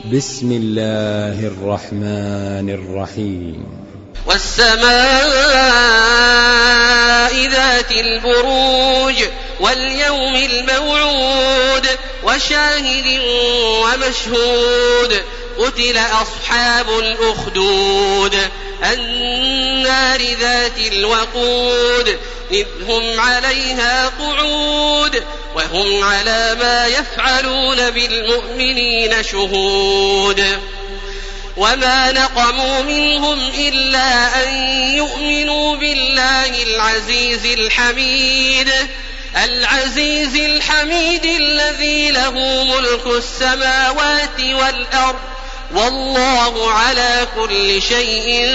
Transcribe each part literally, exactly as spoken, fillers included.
بسم الله الرحمن الرحيم. والسماء ذات البروج واليوم الموعود وشاهد ومشهود قتل أصحاب الأخدود النار ذات الوقود إذ هم عليها قعود وهم على ما يفعلون بالمؤمنين شهود وما نقموا منهم إلا أن يؤمنوا بالله العزيز الحميد العزيز الحميد الذي له ملك السماوات والأرض والله على كل شيء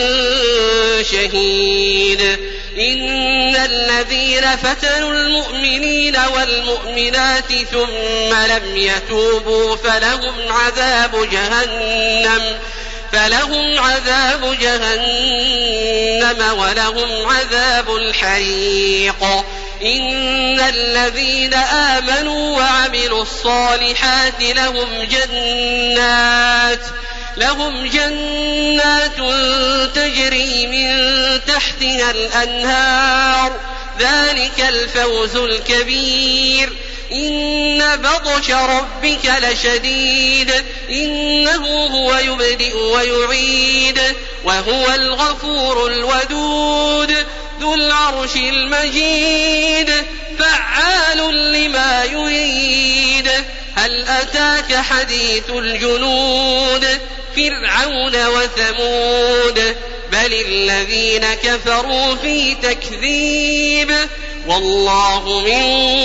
شهيد. إن الذين فتنوا المؤمنين والمؤمنات ثم لم يتوبوا فلهم عذاب جهنم فلهم عذاب جهنم ولهم عذاب الحريق. إن الذين آمنوا وعملوا الصالحات لهم جنات لهم جنات تجري من تحتها الأنهار ذلك الفوز الكبير. إن بطش ربك لشديد إنه هو يبدئ ويعيد وهو الغفور الودود ذو العرش المجيد فعال لما يريد. هل أتاك حديث الجنود فرعون وثمود بل الذين كفروا في تكذيب والله من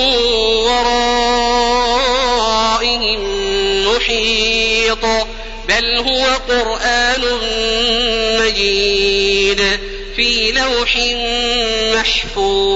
ورائهم محيط بل هو قرآن مجيد في لوح محفوظ.